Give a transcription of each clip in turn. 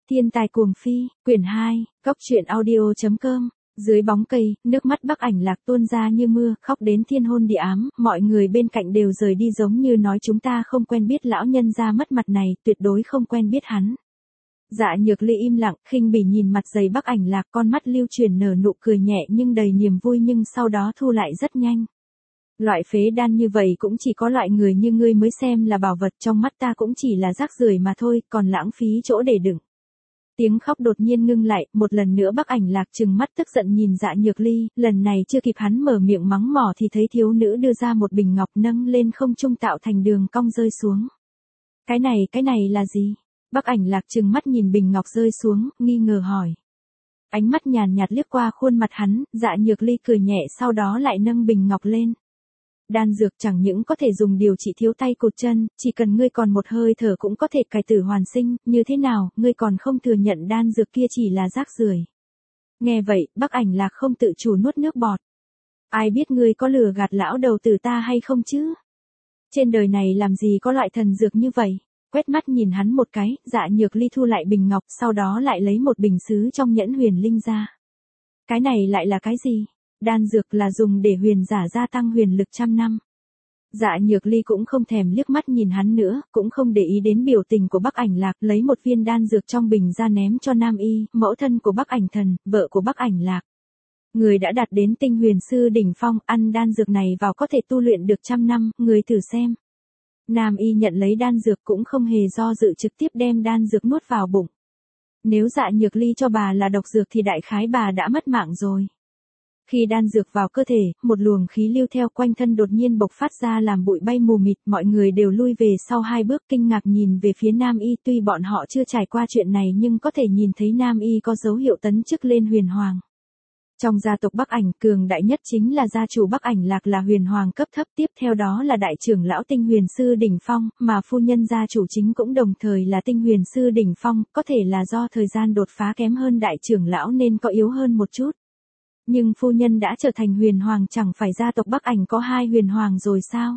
Thiên tài cuồng phi, quyển 2, Cốc truyện audio.com. Dưới bóng cây, nước mắt Bắc Ảnh Lạc tuôn ra như mưa, khóc đến thiên hôn địa ám, mọi người bên cạnh đều rời đi giống như nói chúng ta không quen biết lão nhân gia mất mặt này, tuyệt đối không quen biết hắn. Dạ Nhược Ly im lặng, khinh bỉ nhìn mặt dày Bắc Ảnh Lạc, con mắt lưu chuyển nở nụ cười nhẹ nhưng đầy niềm vui nhưng sau đó thu lại rất nhanh. Loại phế đan như vậy cũng chỉ có loại người như ngươi mới xem là bảo vật, trong mắt ta cũng chỉ là rác rưởi mà thôi, còn lãng phí chỗ để đựng. Tiếng khóc đột nhiên ngưng lại, một lần nữa Bắc Ảnh Lạc trừng mắt tức giận nhìn Dạ Nhược Ly, lần này chưa kịp hắn mở miệng mắng mỏ thì thấy thiếu nữ đưa ra một bình ngọc nâng lên không trung tạo thành đường cong rơi xuống. Cái này là gì? Bắc Ảnh Lạc trừng mắt nhìn bình ngọc rơi xuống, nghi ngờ hỏi. Ánh mắt nhàn nhạt liếc qua khuôn mặt hắn, Dạ Nhược Ly cười nhẹ sau đó lại nâng bình ngọc lên. Đan dược chẳng những có thể dùng điều trị thiếu tay cụt chân, chỉ cần ngươi còn một hơi thở cũng có thể cải tử hoàn sinh, như thế nào, ngươi còn không thừa nhận đan dược kia chỉ là rác rưởi. Nghe vậy, Bắc Ảnh Lạc không tự chủ nuốt nước bọt. Ai biết ngươi có lừa gạt lão đầu tử ta hay không chứ? Trên đời này làm gì có loại thần dược như vậy? Quét mắt nhìn hắn một cái, Dạ Nhược Ly thu lại bình ngọc, sau đó lại lấy một bình sứ trong nhẫn huyền linh ra. Cái này lại là cái gì? Đan dược là dùng để huyền giả gia tăng huyền lực 100 năm. Dạ Nhược Ly cũng không thèm liếc mắt nhìn hắn nữa, cũng không để ý đến biểu tình của Bắc Ảnh Lạc, lấy một viên đan dược trong bình ra ném cho Nam Y, mẫu thân của Bắc Ảnh Thần, vợ của Bắc Ảnh Lạc. Người đã đạt đến tinh huyền sư đỉnh phong, ăn đan dược này vào có thể tu luyện được 100 năm, người thử xem. Nam Y nhận lấy đan dược cũng không hề do dự trực tiếp đem đan dược nuốt vào bụng. Nếu Dạ Nhược Ly cho bà là độc dược thì đại khái bà đã mất mạng rồi. Khi đan dược vào cơ thể, một luồng khí lưu theo quanh thân đột nhiên bộc phát ra làm bụi bay mù mịt, mọi người đều lui về sau 2 bước kinh ngạc nhìn về phía Nam Y, tuy bọn họ chưa trải qua chuyện này nhưng có thể nhìn thấy Nam Y có dấu hiệu tấn chức lên huyền hoàng. Trong gia tộc Bắc Ảnh, cường đại nhất chính là gia chủ Bắc Ảnh Lạc là huyền hoàng cấp thấp, tiếp theo đó là đại trưởng lão tinh huyền sư đỉnh phong, mà phu nhân gia chủ chính cũng đồng thời là tinh huyền sư đỉnh phong, có thể là do thời gian đột phá kém hơn đại trưởng lão nên có yếu hơn một chút. Nhưng phu nhân đã trở thành huyền hoàng, chẳng phải gia tộc Bắc Ảnh có 2 huyền hoàng rồi sao?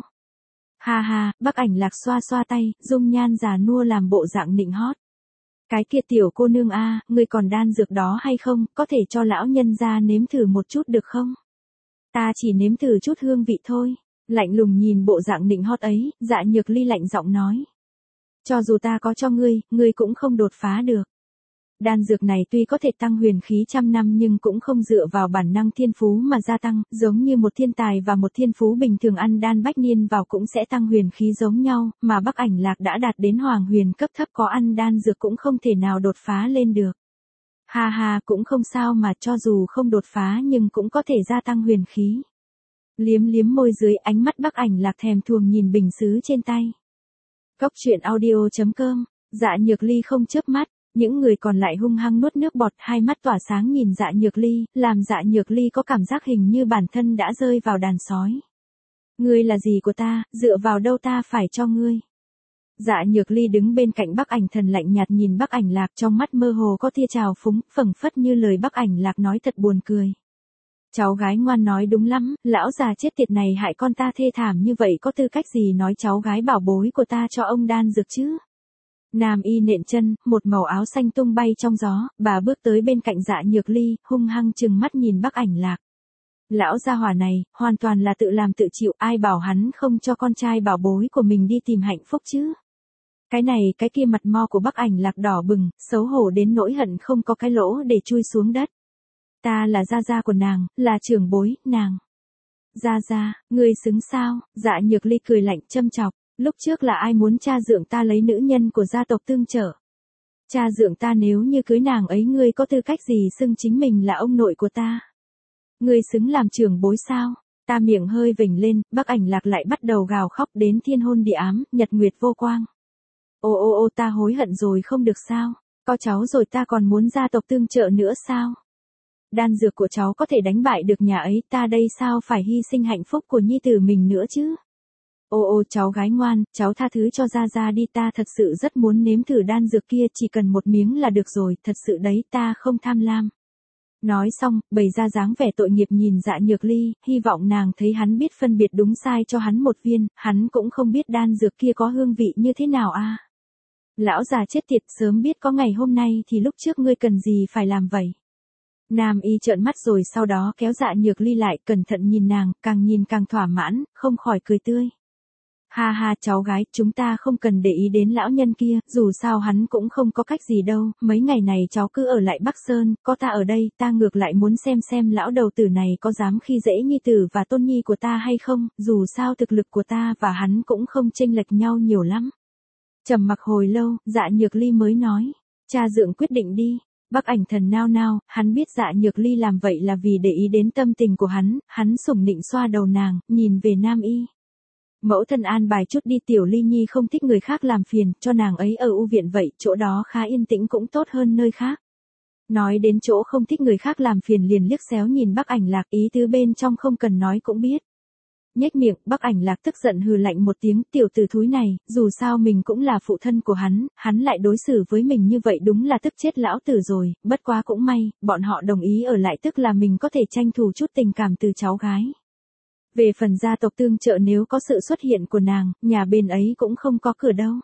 Ha ha, Bắc Ảnh Lạc xoa xoa tay, dung nhan già nua làm bộ dạng nịnh hót. Cái kia tiểu cô nương a, ngươi còn đan dược đó hay không, có thể cho lão nhân gia nếm thử một chút được không? Ta chỉ nếm thử chút hương vị thôi. Lạnh lùng nhìn bộ dạng nịnh hót ấy, Dạ Nhược Ly lạnh giọng nói. Cho dù ta có cho ngươi cũng không đột phá được. Đan dược này tuy có thể tăng huyền khí 100 năm nhưng cũng không dựa vào bản năng thiên phú mà gia tăng, giống như một thiên tài và một thiên phú bình thường ăn đan bách niên vào cũng sẽ tăng huyền khí giống nhau, mà Bắc Ảnh Lạc đã đạt đến hoàng huyền cấp thấp, có ăn đan dược cũng không thể nào đột phá lên được. Ha ha, cũng không sao mà, cho dù không đột phá nhưng cũng có thể gia tăng huyền khí. Liếm liếm môi dưới, ánh mắt Bắc Ảnh Lạc thèm thuồng nhìn bình sứ trên tay. Cốc truyện audio.com. Dạ Nhược Ly không chớp mắt. Những người còn lại hung hăng nuốt nước bọt, hai mắt tỏa sáng nhìn Dạ Nhược Ly, làm Dạ Nhược Ly có cảm giác hình như bản thân đã rơi vào đàn sói. Ngươi là gì của ta, dựa vào đâu ta phải cho ngươi? Dạ Nhược Ly đứng bên cạnh Bắc Ảnh Thần lạnh nhạt nhìn Bắc Ảnh Lạc, trong mắt mơ hồ có tia trào phúng, phảng phất như lời Bắc Ảnh Lạc nói thật buồn cười. Cháu gái ngoan nói đúng lắm, lão già chết tiệt này hại con ta thê thảm như vậy, có tư cách gì nói cháu gái bảo bối của ta cho ông đan dược chứ? Nam Y nện chân, một màu áo xanh tung bay trong gió, bà bước tới bên cạnh Dạ Nhược Ly, hung hăng trừng mắt nhìn Bắc Ảnh Lạc. Lão gia hỏa này, hoàn toàn là tự làm tự chịu, ai bảo hắn không cho con trai bảo bối của mình đi tìm hạnh phúc chứ. Cái này cái kia, mặt mo của Bắc Ảnh Lạc đỏ bừng, xấu hổ đến nỗi hận không có cái lỗ để chui xuống đất. Ta là gia gia của nàng, là trưởng bối, nàng. Gia gia, ngươi xứng sao? Dạ Nhược Ly cười lạnh châm chọc. Lúc trước là ai muốn cha dượng ta lấy nữ nhân của gia tộc tương trợ? Cha dượng ta nếu như cưới nàng ấy, ngươi có tư cách gì xưng chính mình là ông nội của ta? Ngươi xứng làm trưởng bối sao? Ta miệng hơi vểnh lên, Bắc Ảnh Lạc lại bắt đầu gào khóc đến thiên hôn địa ám, nhật nguyệt vô quang. Ô ta hối hận rồi không được sao? Có cháu rồi ta còn muốn gia tộc tương trợ nữa sao? Đan dược của cháu có thể đánh bại được nhà ấy, ta đây sao phải hy sinh hạnh phúc của nhi tử mình nữa chứ? Ô cháu gái ngoan, cháu tha thứ cho gia gia đi, ta thật sự rất muốn nếm thử đan dược kia, chỉ cần một miếng là được rồi, thật sự đấy, ta không tham lam. Nói xong, bày ra dáng vẻ tội nghiệp nhìn Dạ Nhược Ly, hy vọng nàng thấy hắn biết phân biệt đúng sai cho hắn một viên, hắn cũng không biết đan dược kia có hương vị như thế nào a. Lão già chết tiệt, sớm biết có ngày hôm nay thì lúc trước ngươi cần gì phải làm vậy. Nam y trợn mắt rồi sau đó kéo Dạ Nhược Ly lại, cẩn thận nhìn càng thỏa mãn, không khỏi cười tươi. Ha ha cháu gái, chúng ta không cần để ý đến lão nhân kia, dù sao hắn cũng không có cách gì đâu, mấy ngày này cháu cứ ở lại Bắc Sơn, có ta ở đây, ta ngược lại muốn xem lão đầu tử này có dám khi dễ nhi tử và tôn nhi của ta hay không, dù sao thực lực của ta và hắn cũng không chênh lệch nhau nhiều lắm. Trầm mặc hồi lâu, Dạ Nhược Ly mới nói, cha dượng quyết định đi. Bắc Ảnh Thần nao nao, hắn biết Dạ Nhược Ly làm vậy là vì để ý đến tâm tình của hắn sủng nịnh xoa đầu nàng, nhìn về Nam y. Mẫu thân an bài chút đi, Tiểu Ly Nhi không thích người khác làm phiền, cho nàng ấy ở u viện vậy, chỗ đó khá yên tĩnh cũng tốt hơn nơi khác. Nói đến chỗ không thích người khác làm phiền liền liếc xéo nhìn Bắc Ảnh Lạc, ý tứ bên trong không cần nói cũng biết. Nhếch miệng, Bắc Ảnh Lạc tức giận hừ lạnh một tiếng, tiểu tử thúi này, dù sao mình cũng là phụ thân của hắn lại đối xử với mình như vậy đúng là tức chết lão tử rồi, bất quá cũng may, bọn họ đồng ý ở lại tức là mình có thể tranh thủ chút tình cảm từ cháu gái. Về phần gia tộc tương trợ nếu có sự xuất hiện của nàng, nhà bên ấy cũng không có cửa đâu.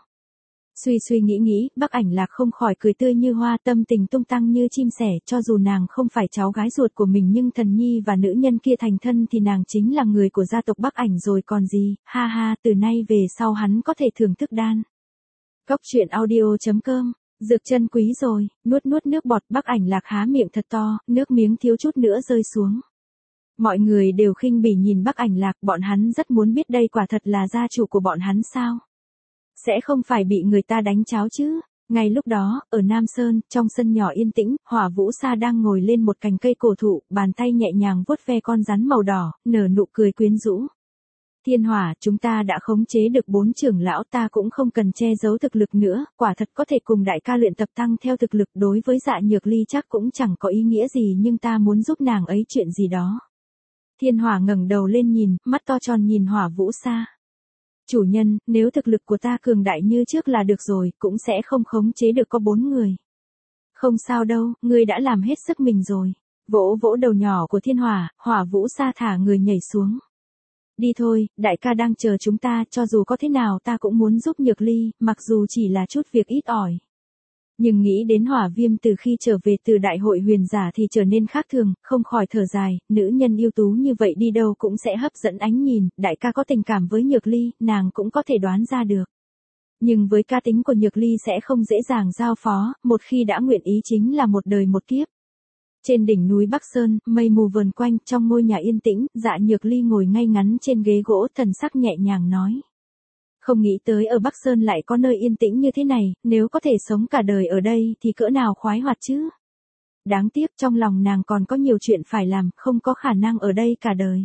Suy nghĩ, Bắc Ảnh Lạc không khỏi cười tươi như hoa, tâm tình tung tăng như chim sẻ, cho dù nàng không phải cháu gái ruột của mình nhưng Thần Nhi và nữ nhân kia thành thân thì nàng chính là người của gia tộc Bắc Ảnh rồi còn gì, ha ha, từ nay về sau hắn có thể thưởng thức đan. Cốc truyện audio.com, dược chân quý rồi, nuốt nước bọt, Bắc Ảnh Lạc há miệng thật to, nước miếng thiếu chút nữa rơi xuống. Mọi người đều khinh bỉ nhìn Bắc Ảnh Lạc, bọn hắn rất muốn biết đây quả thật là gia chủ của bọn hắn sao. Sẽ không phải bị người ta đánh cháo chứ. Ngay lúc đó, ở Nam Sơn, trong sân nhỏ yên tĩnh, Hỏa Vũ Sa đang ngồi lên một cành cây cổ thụ, bàn tay nhẹ nhàng vuốt ve con rắn màu đỏ, nở nụ cười quyến rũ. Thiên Hỏa, chúng ta đã khống chế được 4 trưởng lão, ta cũng không cần che giấu thực lực nữa, quả thật có thể cùng đại ca luyện tập tăng theo thực lực, đối với Dạ Nhược Ly chắc cũng chẳng có ý nghĩa gì nhưng ta muốn giúp nàng ấy chuyện gì đó. Thiên Hỏa ngẩng đầu lên nhìn, mắt to tròn nhìn Hỏa Vũ Sa. Chủ nhân, nếu thực lực của ta cường đại như trước là được rồi, cũng sẽ không khống chế được có 4 người. Không sao đâu, ngươi đã làm hết sức mình rồi. Vỗ vỗ đầu nhỏ của Thiên Hỏa, Hỏa Vũ Sa thả người nhảy xuống. Đi thôi, đại ca đang chờ chúng ta, cho dù có thế nào ta cũng muốn giúp Nhược Ly, mặc dù chỉ là chút việc ít ỏi. Nhưng nghĩ đến Hỏa Viêm từ khi trở về từ đại hội huyền giả thì trở nên khác thường, không khỏi thở dài, nữ nhân ưu tú như vậy đi đâu cũng sẽ hấp dẫn ánh nhìn, đại ca có tình cảm với Nhược Ly, nàng cũng có thể đoán ra được. Nhưng với cá tính của Nhược Ly sẽ không dễ dàng giao phó, một khi đã nguyện ý chính là một đời một kiếp. Trên đỉnh núi Bắc Sơn, mây mù vờn quanh, trong ngôi nhà yên tĩnh, Dạ Nhược Ly ngồi ngay ngắn trên ghế gỗ, thần sắc nhẹ nhàng nói. Không nghĩ tới ở Bắc Sơn lại có nơi yên tĩnh như thế này, nếu có thể sống cả đời ở đây thì cỡ nào khoái hoạt chứ. Đáng tiếc trong lòng nàng còn có nhiều chuyện phải làm, không có khả năng ở đây cả đời.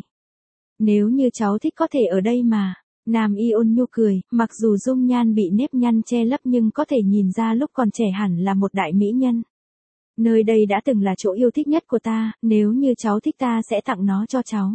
Nếu như cháu thích có thể ở đây mà. Nam y ôn nhu cười, mặc dù dung nhan bị nếp nhăn che lấp nhưng có thể nhìn ra lúc còn trẻ hẳn là một đại mỹ nhân. Nơi đây đã từng là chỗ yêu thích nhất của ta, nếu như cháu thích ta sẽ tặng nó cho cháu.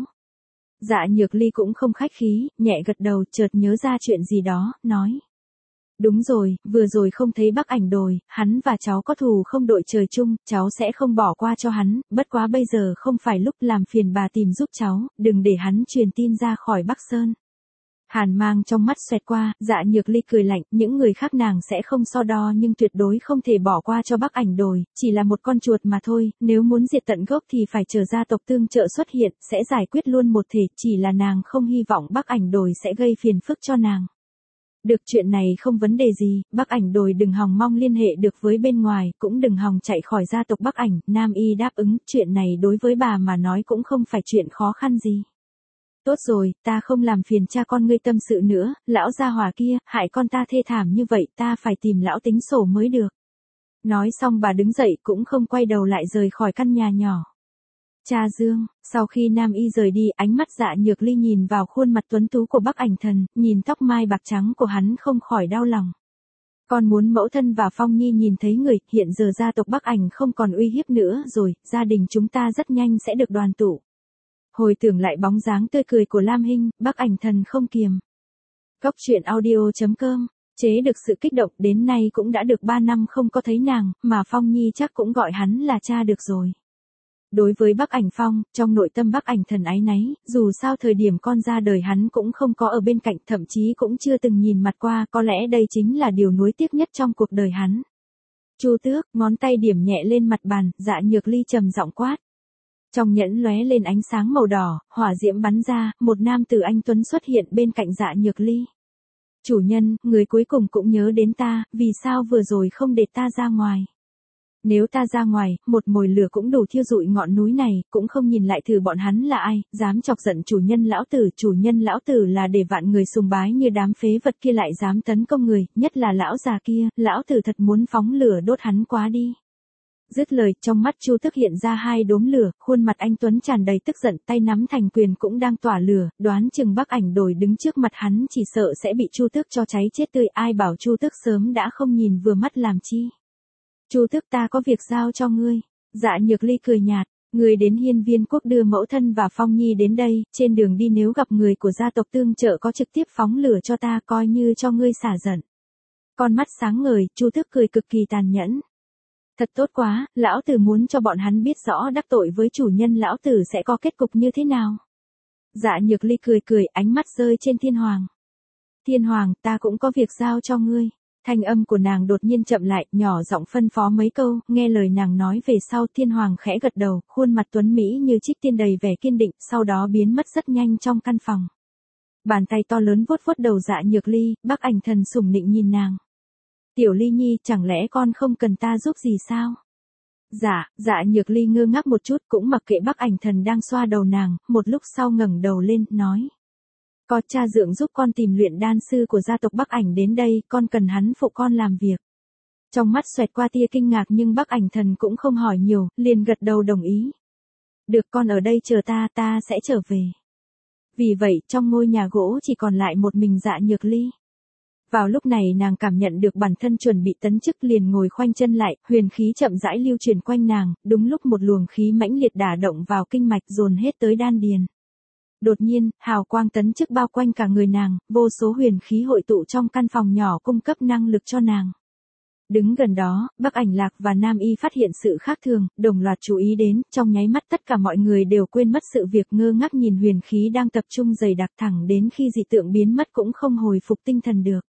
Dạ Nhược Ly cũng không khách khí, nhẹ gật đầu, chợt nhớ ra chuyện gì đó, nói. Đúng rồi, vừa rồi không thấy Bắc Ảnh Đồi, hắn và cháu có thù không đội trời chung, cháu sẽ không bỏ qua cho hắn, bất quá bây giờ không phải lúc làm phiền bà tìm giúp cháu, đừng để hắn truyền tin ra khỏi Bắc Sơn. Hàn mang trong mắt xoẹt qua, Dạ Nhược Ly cười lạnh, những người khác nàng sẽ không so đo nhưng tuyệt đối không thể bỏ qua cho Bắc Ảnh Đồi, chỉ là một con chuột mà thôi, nếu muốn diệt tận gốc thì phải chờ gia tộc tương trợ xuất hiện, sẽ giải quyết luôn một thể, chỉ là nàng không hy vọng Bắc Ảnh Đồi sẽ gây phiền phức cho nàng. Được, chuyện này không vấn đề gì, Bắc Ảnh Đồi đừng hòng mong liên hệ được với bên ngoài, cũng đừng hòng chạy khỏi gia tộc Bắc Ảnh, Nam y đáp ứng, chuyện này đối với bà mà nói cũng không phải chuyện khó khăn gì. Tốt rồi, ta không làm phiền cha con ngươi tâm sự nữa, lão gia hỏa kia, hại con ta thê thảm như vậy, ta phải tìm lão tính sổ mới được. Nói xong bà đứng dậy cũng không quay đầu lại rời khỏi căn nhà nhỏ. Cha Dương, sau khi Nam y rời đi, ánh mắt Dạ Nhược Ly nhìn vào khuôn mặt tuấn tú của Bắc Ảnh Thần, nhìn tóc mai bạc trắng của hắn không khỏi đau lòng. Con muốn mẫu thân và Phong Nhi nhìn thấy người, hiện giờ gia tộc Bắc Ảnh không còn uy hiếp nữa rồi, gia đình chúng ta rất nhanh sẽ được đoàn tụ. Hồi tưởng lại bóng dáng tươi cười của Lam Hinh, Bắc Ảnh Thần không kiềm. Cốc truyện audio.com, chế được sự kích động, đến nay cũng đã được 3 năm không có thấy nàng, mà Phong Nhi chắc cũng gọi hắn là cha được rồi. Đối với Bắc Ảnh Phong, trong nội tâm Bắc Ảnh Thần áy náy, dù sao thời điểm con ra đời hắn cũng không có ở bên cạnh, thậm chí cũng chưa từng nhìn mặt qua, có lẽ đây chính là điều nuối tiếc nhất trong cuộc đời hắn. Chu Tước, ngón tay điểm nhẹ lên mặt bàn, Dạ Nhược Ly trầm giọng quát. Trong nhẫn lóe lên ánh sáng màu đỏ, hỏa diễm bắn ra, một nam tử anh tuấn xuất hiện bên cạnh Dạ Nhược Ly. Chủ nhân, người cuối cùng cũng nhớ đến ta, vì sao vừa rồi không để ta ra ngoài? Nếu ta ra ngoài, một mồi lửa cũng đủ thiêu rụi ngọn núi này, cũng không nhìn lại thử bọn hắn là ai, dám chọc giận chủ nhân lão tử là để vạn người sùng bái như đám phế vật kia lại dám tấn công người, nhất là lão già kia, lão tử thật muốn phóng lửa đốt hắn quá đi. Dứt lời, trong mắt Chu Tước hiện ra hai đốm lửa, khuôn mặt anh tuấn tràn đầy tức giận, tay nắm thành quyền cũng đang tỏa lửa, đoán chừng Bắc Ảnh Đồi đứng trước mặt hắn chỉ sợ sẽ bị Chu Tước cho cháy chết tươi, ai bảo Chu Tước sớm đã không nhìn vừa mắt làm chi. Chu Tước, ta có việc giao cho ngươi. Dạ Nhược Ly cười nhạt, ngươi đến Hiên Viên Quốc đưa mẫu thân và Phong Nhi đến đây, trên đường đi nếu gặp người của gia tộc tương trợ có trực tiếp phóng lửa cho ta, coi như cho ngươi xả giận. Con mắt sáng ngời, Chu Tước cười cực kỳ tàn nhẫn. Thật tốt quá, lão tử muốn cho bọn hắn biết rõ đắc tội với chủ nhân lão tử sẽ có kết cục như thế nào. Dạ Nhược Ly cười cười, ánh mắt rơi trên Thiên Hoàng. Thiên Hoàng, ta cũng có việc giao cho ngươi. Thanh âm của nàng đột nhiên chậm lại, nhỏ giọng phân phó mấy câu, nghe lời nàng nói về sau, Thiên Hoàng khẽ gật đầu, khuôn mặt tuấn mỹ như trích tiên đầy vẻ kiên định, sau đó biến mất rất nhanh trong căn phòng. Bàn tay to lớn vuốt vuốt đầu Dạ Nhược Ly, Bắc Ảnh Thần sủng nịnh nhìn nàng. Tiểu Ly Nhi, chẳng lẽ con không cần ta giúp gì sao? Dạ Nhược Ly ngơ ngác một chút, cũng mặc kệ Bắc Ảnh Thần đang xoa đầu nàng, một lúc sau ngẩng đầu lên, nói. Có cha dượng giúp con tìm luyện đan sư của gia tộc Bắc Ảnh đến đây, con cần hắn phụ con làm việc. Trong mắt xoẹt qua tia kinh ngạc nhưng Bắc Ảnh Thần cũng không hỏi nhiều, liền gật đầu đồng ý. Được, con ở đây chờ ta sẽ trở về. Vì vậy, trong ngôi nhà gỗ chỉ còn lại một mình Dạ Nhược Ly. Vào lúc này nàng cảm nhận được bản thân chuẩn bị tấn chức, liền ngồi khoanh chân lại, huyền khí chậm rãi lưu truyền quanh nàng, đúng lúc một luồng khí mãnh liệt đả động vào kinh mạch dồn hết tới đan điền. Đột nhiên, hào quang tấn chức bao quanh cả người nàng, vô số huyền khí hội tụ trong căn phòng nhỏ cung cấp năng lực cho nàng. Đứng gần đó, Bắc Ảnh Lạc và Nam Y phát hiện sự khác thường, đồng loạt chú ý đến, trong nháy mắt tất cả mọi người đều quên mất sự việc, ngơ ngác nhìn huyền khí đang tập trung dày đặc, thẳng đến khi dị tượng biến mất cũng không hồi phục tinh thần được.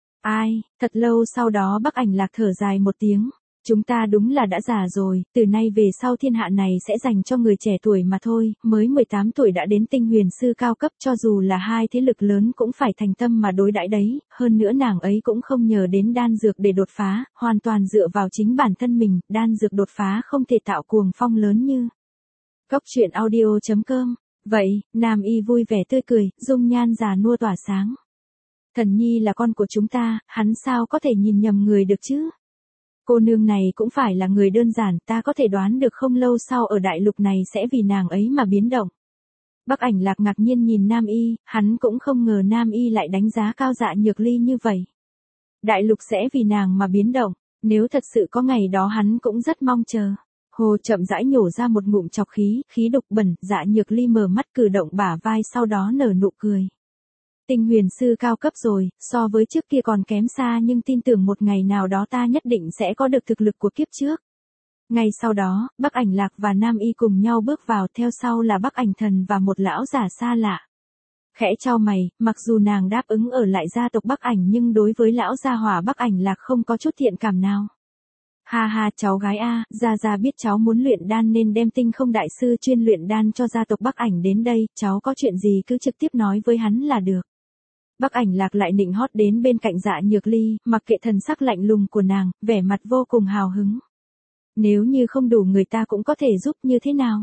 Ai, thật lâu sau đó Bắc Ảnh Lạc thở dài một tiếng. Chúng ta đúng là đã già rồi, từ nay về sau thiên hạ này sẽ dành cho người trẻ tuổi mà thôi, mới 18 tuổi đã đến tinh huyền sư cao cấp, cho dù là hai thế lực lớn cũng phải thành tâm mà đối đãi đấy, hơn nữa nàng ấy cũng không nhờ đến đan dược để đột phá, hoàn toàn dựa vào chính bản thân mình, đan dược đột phá không thể tạo cuồng phong lớn như. Góc truyện audio.com. Vậy, Nam Y vui vẻ tươi cười, dung nhan già nua tỏa sáng. Thần nhi là con của chúng ta, hắn sao có thể nhìn nhầm người được chứ? Cô nương này cũng phải là người đơn giản, ta có thể đoán được không lâu sau ở đại lục này sẽ vì nàng ấy mà biến động. Bắc Ảnh Lạc ngạc nhiên nhìn Nam Y, hắn cũng không ngờ Nam Y lại đánh giá cao Dạ Nhược Ly như vậy. Đại lục sẽ vì nàng mà biến động, nếu thật sự có ngày đó hắn cũng rất mong chờ. Hồ chậm rãi nhổ ra một ngụm chọc khí, khí độc bẩn, Dạ Nhược Ly mở mắt cử động bả vai sau đó nở nụ cười. Tinh huyền sư cao cấp rồi, so với trước kia còn kém xa nhưng tin tưởng một ngày nào đó ta nhất định sẽ có được thực lực của kiếp trước. Ngay sau đó, Bắc Ảnh Lạc và Nam Y cùng nhau bước vào, theo sau là Bắc Ảnh Thần và một lão giả xa lạ. Khẽ chau mày, mặc dù nàng đáp ứng ở lại gia tộc Bắc Ảnh nhưng đối với lão gia hỏa Bắc Ảnh Lạc không có chút thiện cảm nào. Ha ha, cháu gái a, gia biết cháu muốn luyện đan nên đem Tinh Không đại sư chuyên luyện đan cho gia tộc Bắc Ảnh đến đây, cháu có chuyện gì cứ trực tiếp nói với hắn là được. Bắc Ảnh Lạc lại nịnh hót đến bên cạnh Dạ Nhược Ly, mặc kệ thần sắc lạnh lùng của nàng, vẻ mặt vô cùng hào hứng. Nếu như không đủ người ta cũng có thể giúp, như thế nào?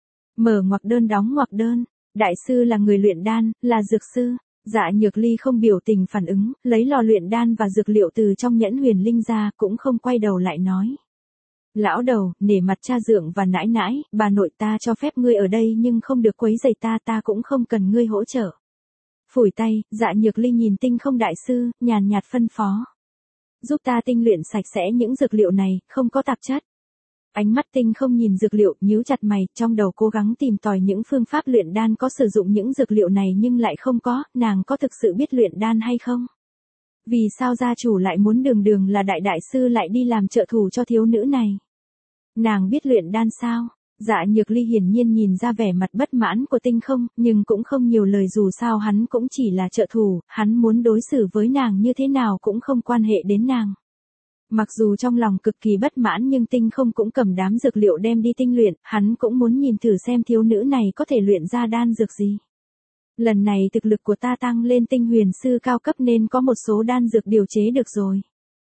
Mở ngoặc đơn đóng ngoặc đơn, đại sư là người luyện đan, là dược sư. Dạ Nhược Ly không biểu tình phản ứng, lấy lò luyện đan và dược liệu từ trong nhẫn huyền linh ra, cũng không quay đầu lại nói. Lão đầu, nể mặt cha dượng và nãi nãi, bà nội ta cho phép ngươi ở đây nhưng không được quấy rầy ta cũng không cần ngươi hỗ trợ. Phủi tay, Dạ Nhược Ly nhìn Tinh Không đại sư, nhàn nhạt phân phó. Giúp ta tinh luyện sạch sẽ những dược liệu này, không có tạp chất. Ánh mắt Tinh Không nhìn dược liệu, nhíu chặt mày, trong đầu cố gắng tìm tòi những phương pháp luyện đan có sử dụng những dược liệu này nhưng lại không có, nàng có thực sự biết luyện đan hay không? Vì sao gia chủ lại muốn đường là đại sư lại đi làm trợ thủ cho thiếu nữ này? Nàng biết luyện đan sao? Dạ Nhược Ly hiển nhiên nhìn ra vẻ mặt bất mãn của Tinh Không, nhưng cũng không nhiều lời, dù sao hắn cũng chỉ là trợ thủ, hắn muốn đối xử với nàng như thế nào cũng không quan hệ đến nàng. Mặc dù trong lòng cực kỳ bất mãn nhưng Tinh Không cũng cầm đám dược liệu đem đi tinh luyện, hắn cũng muốn nhìn thử xem thiếu nữ này có thể luyện ra đan dược gì. Lần này thực lực của ta tăng lên tinh huyền sư cao cấp nên có một số đan dược điều chế được rồi.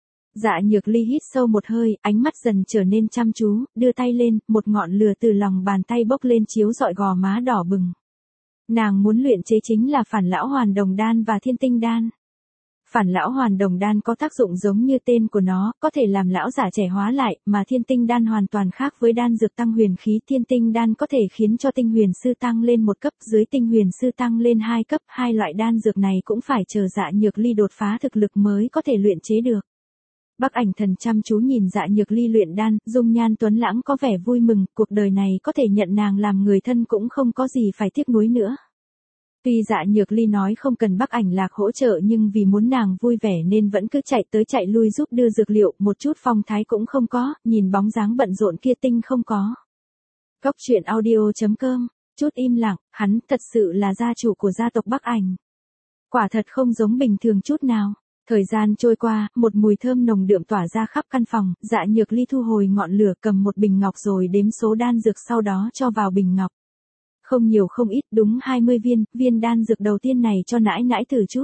Dạ Nhược Ly hít sâu một hơi, ánh mắt dần trở nên chăm chú, đưa tay lên, một ngọn lửa từ lòng bàn tay bốc lên chiếu rọi gò má đỏ bừng. Nàng muốn luyện chế chính là Phản Lão Hoàn Đồng Đan và Thiên Tinh Đan. Phản Lão Hoàn Đồng Đan có tác dụng giống như tên của nó, có thể làm lão giả trẻ hóa lại, mà Thiên Tinh Đan hoàn toàn khác với đan dược tăng huyền khí. Thiên Tinh Đan có thể khiến cho tinh huyền sư tăng lên 1 cấp, dưới tinh huyền sư tăng lên 2 cấp, hai loại đan dược này cũng phải chờ Dạ Nhược Ly đột phá thực lực mới có thể luyện chế được. Bắc Ảnh Thần chăm chú nhìn Dạ Nhược Ly luyện đan, dung nhan tuấn lãng có vẻ vui mừng, cuộc đời này có thể nhận nàng làm người thân cũng không có gì phải tiếc nuối nữa. Tuy Dạ Nhược Ly nói không cần Bắc Ảnh Lạc hỗ trợ nhưng vì muốn nàng vui vẻ nên vẫn cứ chạy tới chạy lui giúp đưa dược liệu, một chút phong thái cũng không có, nhìn bóng dáng bận rộn kia Tinh không có. Góc truyện audio.com, chút im lặng, hắn thật sự là gia chủ của gia tộc Bắc Ảnh. Quả thật không giống bình thường chút nào. Thời gian trôi qua, một mùi thơm nồng đượm tỏa ra khắp căn phòng, Dạ Nhược Ly thu hồi ngọn lửa, cầm một bình ngọc rồi đếm số đan dược sau đó cho vào bình ngọc. Không nhiều không ít, đúng 20 viên, viên đan dược đầu tiên này cho nãi nãi thử chút.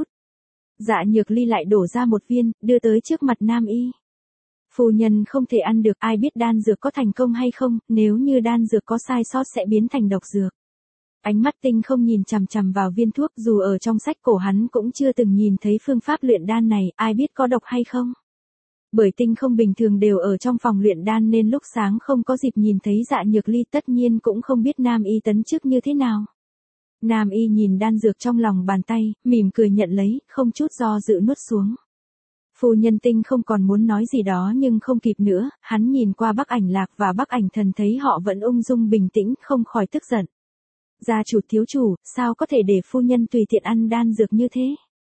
Dạ Nhược Ly lại đổ ra một viên, đưa tới trước mặt Nam Y. Phu nhân không thể ăn được, ai biết đan dược có thành công hay không, nếu như đan dược có sai sót sẽ biến thành độc dược. Ánh mắt Tinh không nhìn chằm chằm vào viên thuốc, dù ở trong sách cổ hắn cũng chưa từng nhìn thấy phương pháp luyện đan này, ai biết có độc hay không. Bởi Tinh không bình thường đều ở trong phòng luyện đan nên lúc sáng không có dịp nhìn thấy Dạ Nhược Ly, tất nhiên cũng không biết Nam Y tấn chức như thế nào. Nam Y nhìn đan dược trong lòng bàn tay, mỉm cười nhận lấy, không chút do dự nuốt xuống. Phu nhân Tinh không còn muốn nói gì đó nhưng không kịp nữa, hắn nhìn qua Bắc Ảnh Lạc và Bắc Ảnh Thần thấy họ vẫn ung dung bình tĩnh, không khỏi tức giận. Gia chủ thiếu chủ, sao có thể để phu nhân tùy tiện ăn đan dược như thế?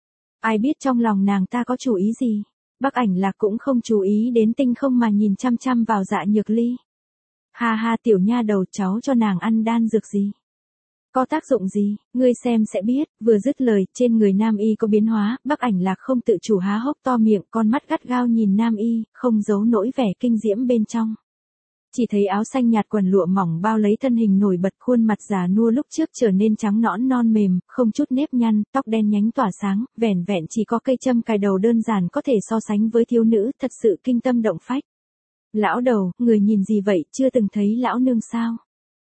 Ai biết trong lòng nàng ta có chủ ý gì? Bắc Ảnh Lạc cũng không chú ý đến Tinh không mà nhìn chăm chăm vào Dạ Nhược Ly. Ha ha, tiểu nha đầu, cháu cho nàng ăn đan dược gì? Có tác dụng gì, ngươi xem sẽ biết. Vừa dứt lời, trên người Nam Y có biến hóa, Bắc Ảnh Lạc không tự chủ há hốc to miệng, con mắt gắt gao nhìn Nam Y, không giấu nỗi vẻ kinh diễm bên trong. Chỉ thấy áo xanh nhạt quần lụa mỏng bao lấy thân hình nổi bật, khuôn mặt già nua lúc trước trở nên trắng nõn non mềm, không chút nếp nhăn, tóc đen nhánh tỏa sáng, vẻn vẹn chỉ có cây châm cài đầu đơn giản có thể so sánh với thiếu nữ, thật sự kinh tâm động phách. Lão đầu, người nhìn gì vậy, chưa từng thấy lão nương sao?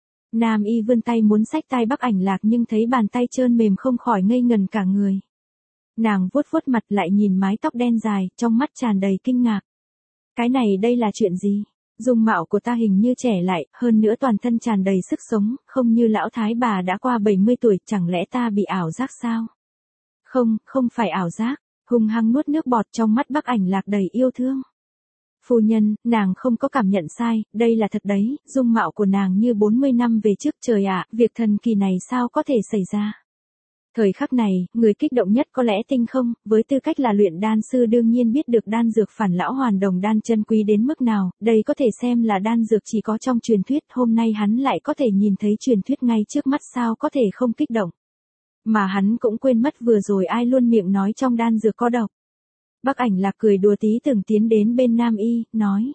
Nam Y vươn tay muốn xách tay Bắc Ảnh Lạc nhưng thấy bàn tay trơn mềm không khỏi ngây ngần cả người. Nàng vuốt vuốt mặt lại nhìn mái tóc đen dài, trong mắt tràn đầy kinh ngạc. Cái này đây là chuyện gì? Dung mạo của ta hình như trẻ lại, hơn nữa toàn thân tràn đầy sức sống, không như lão thái bà đã qua 70 tuổi, chẳng lẽ ta bị ảo giác sao? Không, không phải ảo giác, hung hăng nuốt nước bọt, trong mắt Bắc Ảnh Lạc đầy yêu thương. Phu nhân, nàng không có cảm nhận sai, đây là thật đấy, dung mạo của nàng như 40 năm về trước. Trời ạ, việc thần kỳ này sao có thể xảy ra? Thời khắc này, người kích động nhất có lẽ Tinh không, với tư cách là luyện đan sư đương nhiên biết được đan dược Phản Lão Hoàn Đồng Đan chân quý đến mức nào, đây có thể xem là đan dược chỉ có trong truyền thuyết, hôm nay hắn lại có thể nhìn thấy truyền thuyết ngay trước mắt, sao có thể không kích động. Mà hắn cũng quên mất vừa rồi ai luôn miệng nói trong đan dược có độc. Bắc Ảnh Lạc cười đùa tí từng tiến đến bên Nam Y, nói.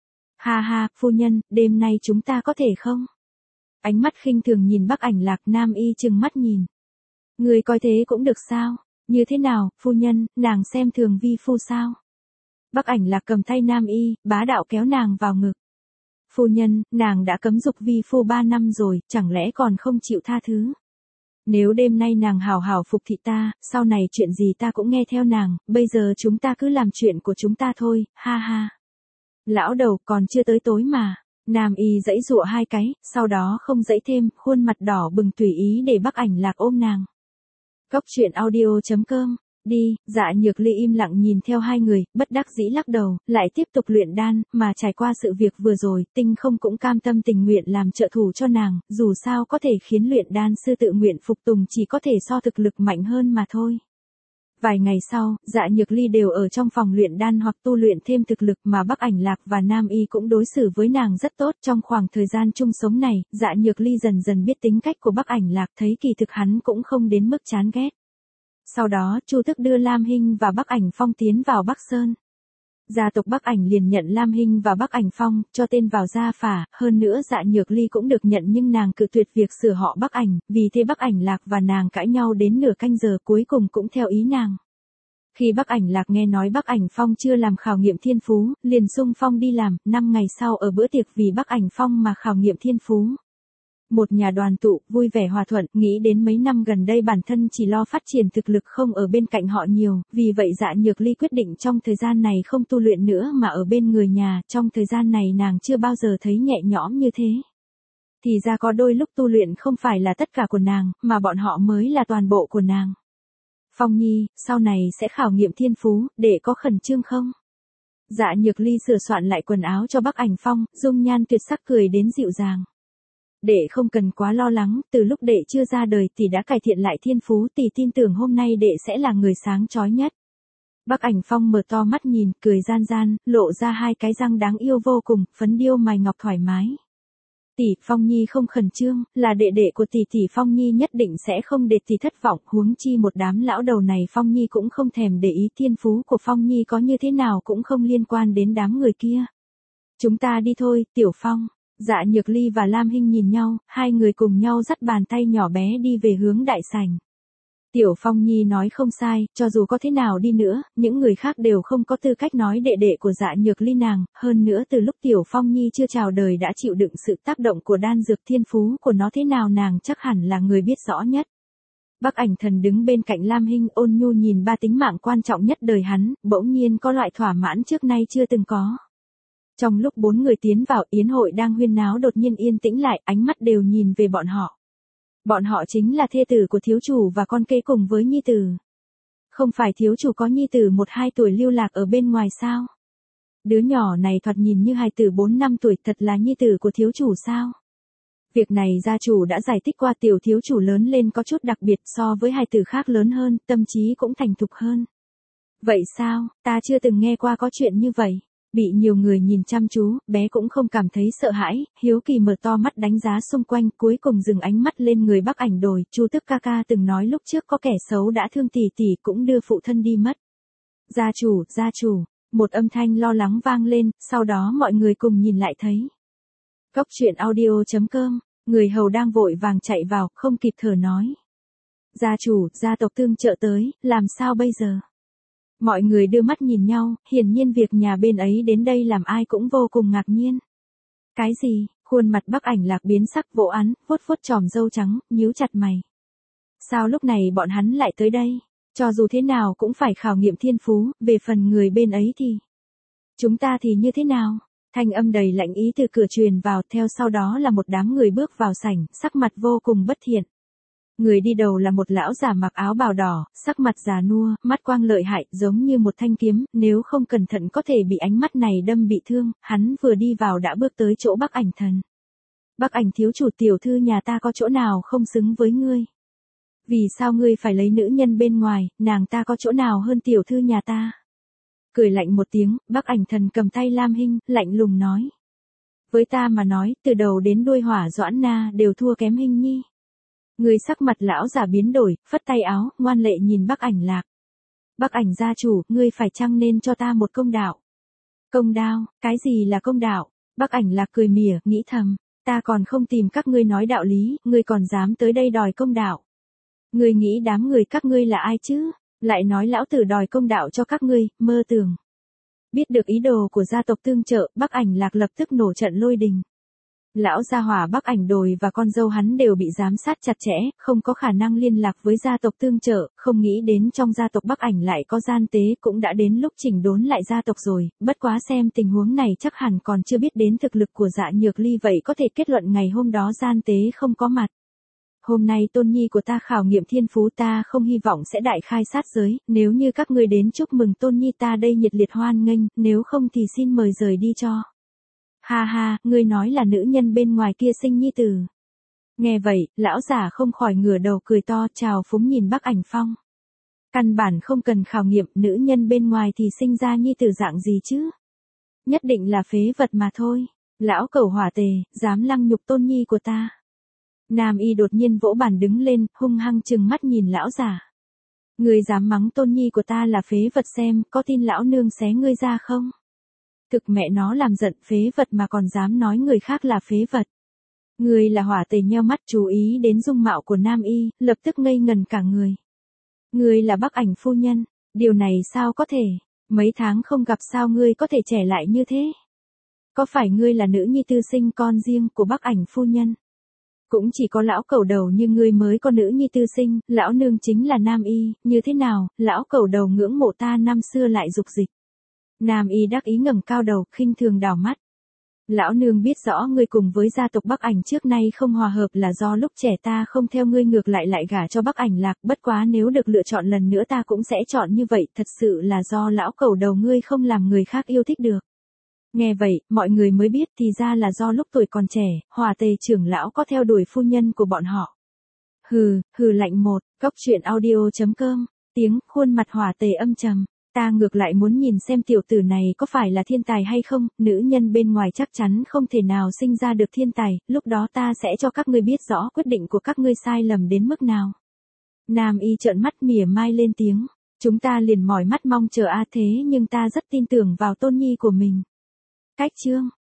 Ha ha, phu nhân, đêm nay chúng ta có thể không? Ánh mắt khinh thường nhìn Bắc Ảnh Lạc, Nam Y trừng mắt nhìn. Người coi thế cũng được sao? Như thế nào, phu nhân, nàng xem thường vi phu sao? Bắc Ảnh Lạc cầm tay Nam Y, bá đạo kéo nàng vào ngực. Phu nhân, nàng đã cấm dục vi phu 3 năm rồi, chẳng lẽ còn không chịu tha thứ? Nếu đêm nay nàng hảo hảo phục thị ta, sau này chuyện gì ta cũng nghe theo nàng, bây giờ chúng ta cứ làm chuyện của chúng ta thôi, ha ha. Lão đầu, còn chưa tới tối mà. Nam Y giãy giụa 2 cái, sau đó không giãy thêm, khuôn mặt đỏ bừng tùy ý để Bắc Ảnh Lạc ôm nàng. Góc truyện audio.com, đi. Dạ Nhược Ly im lặng nhìn theo hai người, bất đắc dĩ lắc đầu, lại tiếp tục luyện đan, mà trải qua sự việc vừa rồi, Tinh không cũng cam tâm tình nguyện làm trợ thủ cho nàng, dù sao có thể khiến luyện đan sư tự nguyện phục tùng chỉ có thể so thực lực mạnh hơn mà thôi. Vài ngày sau, Dạ Nhược Ly đều ở trong phòng luyện đan hoặc tu luyện thêm thực lực mà Bắc Ảnh Lạc và Nam Y cũng đối xử với nàng rất tốt. Trong khoảng thời gian chung sống này, Dạ Nhược Ly dần dần biết tính cách của Bắc Ảnh Lạc, thấy kỳ thực hắn cũng không đến mức chán ghét. Sau đó, Chu Tức đưa Lam Hinh và Bắc Ảnh Phong tiến vào Bắc Sơn. Gia tộc Bắc Ảnh liền nhận Lam Hinh và Bắc Ảnh Phong, cho tên vào gia phả, hơn nữa Dạ Nhược Ly cũng được nhận nhưng nàng cự tuyệt việc sửa họ Bắc Ảnh, vì thế Bắc Ảnh Lạc và nàng cãi nhau đến nửa canh giờ cuối cùng cũng theo ý nàng. Khi Bắc Ảnh Lạc nghe nói Bắc Ảnh Phong chưa làm khảo nghiệm thiên phú, liền xung phong đi làm, 5 ngày sau ở bữa tiệc vì Bắc Ảnh Phong mà khảo nghiệm thiên phú. Một nhà đoàn tụ, vui vẻ hòa thuận, nghĩ đến mấy năm gần đây bản thân chỉ lo phát triển thực lực không ở bên cạnh họ nhiều, vì vậy Dạ Nhược Ly quyết định trong thời gian này không tu luyện nữa mà ở bên người nhà, trong thời gian này nàng chưa bao giờ thấy nhẹ nhõm như thế. Thì ra có đôi lúc tu luyện không phải là tất cả của nàng, mà bọn họ mới là toàn bộ của nàng. Phong Nhi, sau này sẽ khảo nghiệm thiên phú, để có khẩn trương không? Dạ Nhược Ly sửa soạn lại quần áo cho Bắc Ảnh Phong, dung nhan tuyệt sắc cười đến dịu dàng. Đệ không cần quá lo lắng, từ lúc đệ chưa ra đời tỷ đã cải thiện lại thiên phú, tỷ tin tưởng hôm nay đệ sẽ là người sáng chói nhất. Bắc Ảnh Phong mở to mắt nhìn, cười gian gian, lộ ra hai cái răng đáng yêu vô cùng, phấn điêu mài ngọc thoải mái. Tỷ, Phong Nhi không khẩn trương, là đệ đệ của tỷ Phong Nhi nhất định sẽ không để tỷ thất vọng, huống chi một đám lão đầu này Phong Nhi cũng không thèm để ý, thiên phú của Phong Nhi có như thế nào cũng không liên quan đến đám người kia. Chúng ta đi thôi, Tiểu Phong. Dạ Nhược Ly và Lam Hinh nhìn nhau, hai người cùng nhau dắt bàn tay nhỏ bé đi về hướng đại sảnh. Tiểu Phong Nhi nói không sai, cho dù có thế nào đi nữa, những người khác đều không có tư cách nói đệ đệ của Dạ Nhược Ly nàng, hơn nữa từ lúc Tiểu Phong Nhi chưa chào đời đã chịu đựng sự tác động của đan dược thiên phú của nó thế nào nàng chắc hẳn là người biết rõ nhất. Bắc Ảnh Thần đứng bên cạnh Lam Hinh ôn nhu nhìn ba tính mạng quan trọng nhất đời hắn, bỗng nhiên có loại thỏa mãn trước nay chưa từng có. Trong lúc bốn người tiến vào yến hội đang huyên náo đột nhiên yên tĩnh lại, ánh mắt đều nhìn về bọn họ. Bọn họ chính là thê tử của thiếu chủ và con kế cùng với nhi tử. Không phải thiếu chủ có nhi tử 1-2 tuổi lưu lạc ở bên ngoài sao? Đứa nhỏ này thoạt nhìn như hài tử 4-5 tuổi, thật là nhi tử của thiếu chủ sao? Việc này gia chủ đã giải thích qua, tiểu thiếu chủ lớn lên có chút đặc biệt, so với hài tử khác lớn hơn, tâm trí cũng thành thục hơn. Vậy sao, ta chưa từng nghe qua có chuyện như vậy. Bị nhiều người nhìn chăm chú, bé cũng không cảm thấy sợ hãi, hiếu kỳ mở to mắt đánh giá xung quanh, cuối cùng dừng ánh mắt lên người Bắc Ảnh Đồi. Chu Tức ca ca từng nói lúc trước có kẻ xấu đã thương tỷ tỷ cũng đưa phụ thân đi mất. Gia chủ, một âm thanh lo lắng vang lên, sau đó mọi người cùng nhìn lại thấy. Cốc truyện audio.com, người hầu đang vội vàng chạy vào, không kịp thở nói. Gia chủ, gia tộc tương trợ tới, làm sao bây giờ? Mọi người đưa mắt nhìn nhau, hiển nhiên việc nhà bên ấy đến đây làm ai cũng vô cùng ngạc nhiên. Cái gì? Khuôn mặt Bắc Ảnh Lạc biến sắc, vỗ án, vuốt chòm râu trắng, nhíu chặt mày. Sao lúc này bọn hắn lại tới đây? Cho dù thế nào cũng phải khảo nghiệm thiên phú, về phần người bên ấy thì... Chúng ta thì như thế nào? Thanh âm đầy lạnh ý từ cửa truyền vào, theo sau đó là một đám người bước vào sảnh, sắc mặt vô cùng bất thiện. Người đi đầu là một lão già mặc áo bào đỏ, sắc mặt già nua, mắt quang lợi hại, giống như một thanh kiếm, nếu không cẩn thận có thể bị ánh mắt này đâm bị thương, hắn vừa đi vào đã bước tới chỗ Bắc Ảnh Thần. Bắc Ảnh thiếu chủ, tiểu thư nhà ta có chỗ nào không xứng với ngươi? Vì sao ngươi phải lấy nữ nhân bên ngoài, nàng ta có chỗ nào hơn tiểu thư nhà ta? Cười lạnh một tiếng, Bắc Ảnh Thần cầm tay Lam Hinh, lạnh lùng nói. Với ta mà nói, từ đầu đến đuôi Hỏa Doãn Na đều thua kém Hinh Nhi. Người sắc mặt lão giả biến đổi, phất tay áo, ngoan lệ nhìn Bắc Ảnh Lạc. Bắc Ảnh gia chủ, ngươi phải chăng nên cho ta một công đạo? Công đao, cái gì là công đạo? Bắc Ảnh Lạc cười mỉa, nghĩ thầm, ta còn không tìm các ngươi nói đạo lý, ngươi còn dám tới đây đòi công đạo. Ngươi nghĩ đám người các ngươi là ai chứ? Lại nói lão tử đòi công đạo cho các ngươi, mơ tưởng. Biết được ý đồ của gia tộc tương trợ, Bắc Ảnh Lạc lập tức nổ trận lôi đình. Lão gia hỏa Bắc Ảnh Đồi và con dâu hắn đều bị giám sát chặt chẽ, không có khả năng liên lạc với gia tộc tương trợ, không nghĩ đến trong gia tộc Bắc Ảnh lại có gian tế, cũng đã đến lúc chỉnh đốn lại gia tộc rồi, bất quá xem tình huống này chắc hẳn còn chưa biết đến thực lực của Dạ Nhược Ly, vậy có thể kết luận ngày hôm đó gian tế không có mặt. Hôm nay tôn nhi của ta khảo nghiệm thiên phú, ta không hy vọng sẽ đại khai sát giới, nếu như các ngươi đến chúc mừng tôn nhi ta đây nhiệt liệt hoan nghênh, nếu không thì xin mời rời đi cho. Ha ha, ngươi nói là nữ nhân bên ngoài kia sinh nhi tử. Nghe vậy, lão giả không khỏi ngửa đầu cười to, chào phúng nhìn Bắc Ảnh Phong. Căn bản không cần khảo nghiệm, nữ nhân bên ngoài thì sinh ra nhi tử dạng gì chứ? Nhất định là phế vật mà thôi. Lão cẩu hỏa tề, dám lăng nhục tôn nhi của ta. Nam y đột nhiên vỗ bàn đứng lên, hung hăng trừng mắt nhìn lão giả. Ngươi dám mắng tôn nhi của ta là phế vật xem, có tin lão nương xé ngươi ra không? Thực mẹ nó làm giận, phế vật mà còn dám nói người khác là phế vật. Ngươi là hỏa tề nheo mắt chú ý đến dung mạo của Nam y, lập tức ngây ngần cả người. Ngươi là Bắc Ảnh phu nhân, điều này sao có thể, mấy tháng không gặp sao ngươi có thể trẻ lại như thế? Có phải ngươi là nữ nhi tư sinh con riêng của Bắc Ảnh phu nhân? Cũng chỉ có lão cẩu đầu như ngươi mới có nữ nhi tư sinh, lão nương chính là Nam y, như thế nào, lão cẩu đầu ngưỡng mộ ta năm xưa lại dục dịch. Nam y đắc ý ngẩng cao đầu, khinh thường đảo mắt. Lão nương biết rõ ngươi cùng với gia tộc Bắc Ảnh trước nay không hòa hợp là do lúc trẻ ta không theo ngươi ngược lại gả cho Bắc Ảnh Lạc, bất quá nếu được lựa chọn lần nữa ta cũng sẽ chọn như vậy, thật sự là do lão cẩu đầu ngươi không làm người khác yêu thích được. Nghe vậy, mọi người mới biết thì ra là do lúc tuổi còn trẻ, Hỏa Tề trưởng lão có theo đuổi phu nhân của bọn họ. Hừ lạnh một, cóc truyện audio.com, tiếng khuôn mặt Hỏa Tề âm trầm. Ta ngược lại muốn nhìn xem tiểu tử này có phải là thiên tài hay không, nữ nhân bên ngoài chắc chắn không thể nào sinh ra được thiên tài, lúc đó ta sẽ cho các ngươi biết rõ quyết định của các ngươi sai lầm đến mức nào. Nam y trợn mắt mỉa mai lên tiếng, chúng ta liền mỏi mắt mong chờ thế nhưng ta rất tin tưởng vào tôn nhi của mình. Cách chương